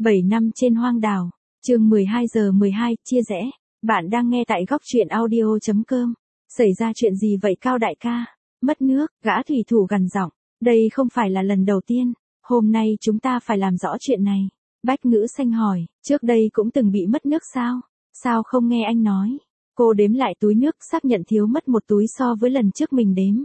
7 năm trên hoang đảo. Chương 12 giờ 12, chia rẽ. Bạn đang nghe tại góc truyện audio.com. Xảy ra chuyện gì vậy Cao đại ca? Mất nước, gã thủy thủ gằn giọng. Đây không phải là lần đầu tiên. Hôm nay chúng ta phải làm rõ chuyện này. Bách Ngữ Xanh hỏi, trước đây cũng từng bị mất nước sao? Sao không nghe anh nói? Cô đếm lại túi nước, xác nhận thiếu mất một túi so với lần trước mình đếm.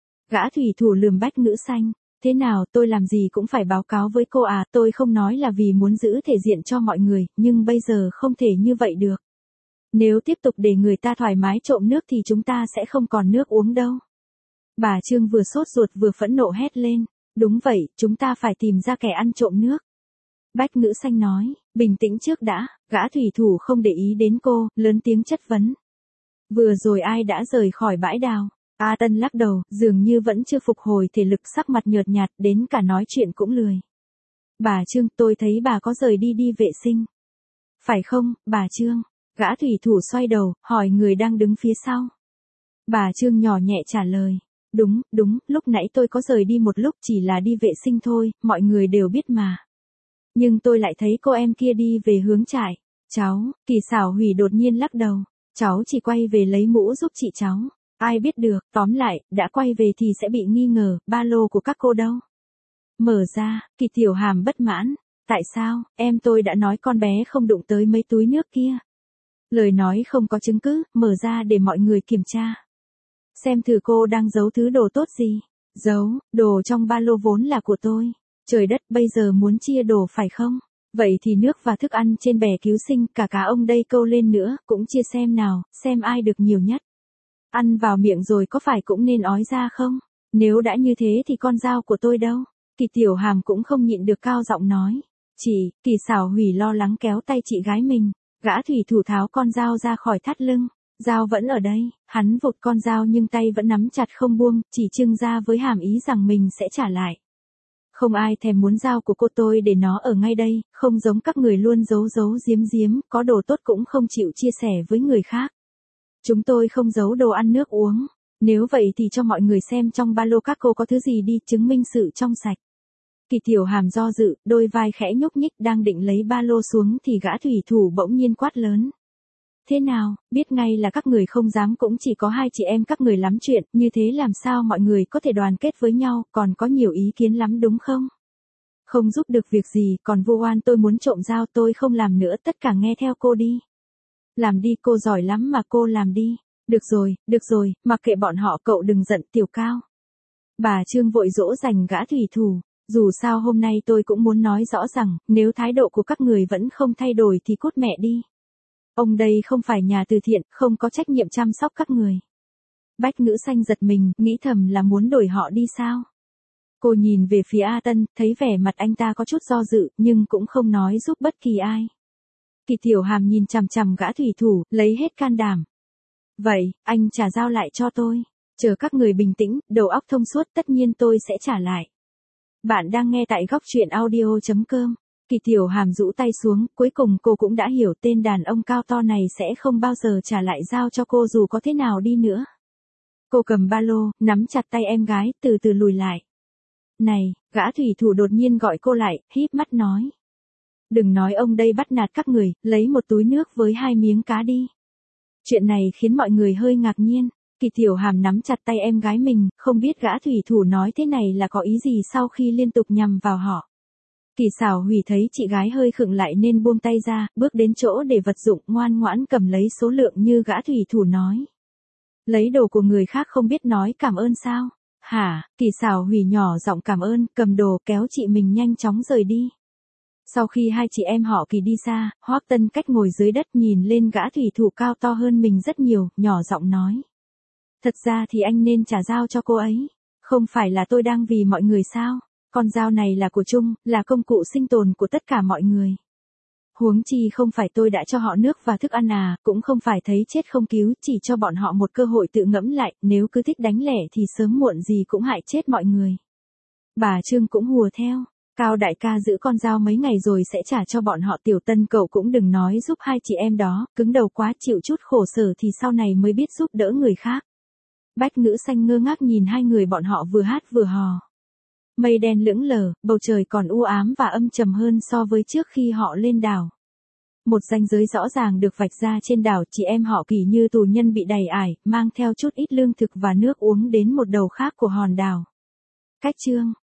Gã thủy thủ lườm Bách Ngữ Xanh. Thế nào, tôi làm gì cũng phải báo cáo với cô à, tôi không nói là vì muốn giữ thể diện cho mọi người, nhưng bây giờ không thể như vậy được. Nếu tiếp tục để người ta thoải mái trộm nước thì chúng ta sẽ không còn nước uống đâu. Bà Trương vừa sốt ruột vừa phẫn nộ hét lên. Đúng vậy, chúng ta phải tìm ra kẻ ăn trộm nước. Bách Ngữ Xanh nói, bình tĩnh trước đã, gã thủy thủ không để ý đến cô, lớn tiếng chất vấn. Vừa rồi ai đã rời khỏi bãi đào? A Tân lắc đầu, dường như vẫn chưa phục hồi thể lực, sắc mặt nhợt nhạt, đến cả nói chuyện cũng lười. Bà Trương, tôi thấy bà có rời đi vệ sinh. Phải không, bà Trương? Gã thủy thủ xoay đầu, hỏi người đang đứng phía sau. Bà Trương nhỏ nhẹ trả lời. Đúng, lúc nãy tôi có rời đi một lúc, chỉ là đi vệ sinh thôi, mọi người đều biết mà. Nhưng tôi lại thấy cô em kia đi về hướng trại. Cháu, Kỳ Xảo Hủy đột nhiên lắc đầu. Cháu chỉ quay về lấy mũ giúp chị cháu. Ai biết được, tóm lại, đã quay về thì sẽ bị nghi ngờ, ba lô của các cô đâu? Mở ra, Kỳ Tiểu Hàm bất mãn. Tại sao, em tôi đã nói con bé không đụng tới mấy túi nước kia. Lời nói không có chứng cứ, mở ra để mọi người kiểm tra. Xem thử cô đang giấu thứ đồ tốt gì. Giấu, đồ trong ba lô vốn là của tôi. Trời đất, bây giờ muốn chia đồ phải không? Vậy thì nước và thức ăn trên bè cứu sinh, cả cá ông đây câu lên nữa, cũng chia xem nào, xem ai được nhiều nhất. Ăn vào miệng rồi có phải cũng nên ói ra không? Nếu đã như thế thì con dao của tôi đâu? Kỳ Tiểu Hàm cũng không nhịn được cao giọng nói. Chị, Kỳ Xảo Hủy lo lắng kéo tay chị gái mình. Gã thủy thủ tháo con dao ra khỏi thắt lưng. Dao vẫn ở đây, hắn vụt con dao nhưng tay vẫn nắm chặt không buông, chỉ trưng ra với hàm ý rằng mình sẽ trả lại. Không ai thèm muốn dao của cô, tôi để nó ở ngay đây, không giống các người luôn giấu giếm, có đồ tốt cũng không chịu chia sẻ với người khác. Chúng tôi không giấu đồ ăn nước uống. Nếu vậy thì cho mọi người xem trong ba lô các cô có thứ gì đi, chứng minh sự trong sạch. Kỳ Tiểu Hàm do dự, đôi vai khẽ nhúc nhích, đang định lấy ba lô xuống thì gã thủy thủ bỗng nhiên quát lớn. Thế nào, biết ngay là các người không dám, cũng chỉ có hai chị em các người lắm chuyện, như thế làm sao mọi người có thể đoàn kết với nhau, còn có nhiều ý kiến lắm đúng không? Không giúp được việc gì, còn vô oan tôi muốn trộm dao tôi không làm nữa, tất cả nghe theo cô đi. Làm đi, cô giỏi lắm mà, cô làm đi. Được rồi, mặc kệ bọn họ, cậu đừng giận Tiểu Cao. Bà Trương vội dỗ dành gã thủy thủ. Dù sao hôm nay tôi cũng muốn nói rõ rằng, nếu thái độ của các người vẫn không thay đổi thì cút mẹ đi. Ông đây không phải nhà từ thiện, không có trách nhiệm chăm sóc các người. Bách Ngữ Xanh giật mình, nghĩ thầm là muốn đuổi họ đi sao? Cô nhìn về phía A Tân, thấy vẻ mặt anh ta có chút do dự, nhưng cũng không nói giúp bất kỳ ai. Kỳ Tiểu Hàm nhìn chằm chằm gã thủy thủ, lấy hết can đảm. Vậy, anh trả dao lại cho tôi. Chờ các người bình tĩnh, đầu óc thông suốt, tất nhiên tôi sẽ trả lại. Bạn đang nghe tại góc truyện audio.com. Kỳ Tiểu Hàm rũ tay xuống, cuối cùng cô cũng đã hiểu tên đàn ông cao to này sẽ không bao giờ trả lại dao cho cô dù có thế nào đi nữa. Cô cầm ba lô, nắm chặt tay em gái, từ từ lùi lại. Này, gã thủy thủ đột nhiên gọi cô lại, híp mắt nói. Đừng nói ông đây bắt nạt các người, lấy một túi nước với 2 miếng cá đi. Chuyện này khiến mọi người hơi ngạc nhiên. Kỳ Tiểu Hàm nắm chặt tay em gái mình, không biết gã thủy thủ nói thế này là có ý gì sau khi liên tục nhằm vào họ. Kỳ Xảo Hủy thấy chị gái hơi khựng lại nên buông tay ra, bước đến chỗ để vật dụng, ngoan ngoãn cầm lấy số lượng như gã thủy thủ nói. Lấy đồ của người khác không biết nói cảm ơn sao? Hả? Kỳ Xảo Hủy nhỏ giọng cảm ơn, cầm đồ, kéo chị mình nhanh chóng rời đi. Sau khi hai chị em họ Kỳ đi xa, Hoắc Tân Cách ngồi dưới đất nhìn lên gã thủy thủ cao to hơn mình rất nhiều, nhỏ giọng nói. Thật ra thì anh nên trả dao cho cô ấy. Không phải là tôi đang vì mọi người sao? Con dao này là của chung, là công cụ sinh tồn của tất cả mọi người. Huống chi không phải tôi đã cho họ nước và thức ăn à, cũng không phải thấy chết không cứu, chỉ cho bọn họ một cơ hội tự ngẫm lại, nếu cứ thích đánh lẻ thì sớm muộn gì cũng hại chết mọi người. Bà Trương cũng hùa theo. Cao đại ca giữ con dao mấy ngày rồi sẽ trả cho bọn họ. Tiểu Tân cậu cũng đừng nói giúp hai chị em đó, cứng đầu quá, chịu chút khổ sở thì sau này mới biết giúp đỡ người khác. Bách Ngữ Xanh ngơ ngác nhìn hai người bọn họ vừa hát vừa hò. Mây đen lững lờ, bầu trời còn u ám và âm trầm hơn so với trước khi họ lên đảo. Một ranh giới rõ ràng được vạch ra trên đảo, chị em họ Kỳ như tù nhân bị đày ải, mang theo chút ít lương thực và nước uống đến một đầu khác của hòn đảo. Cách chương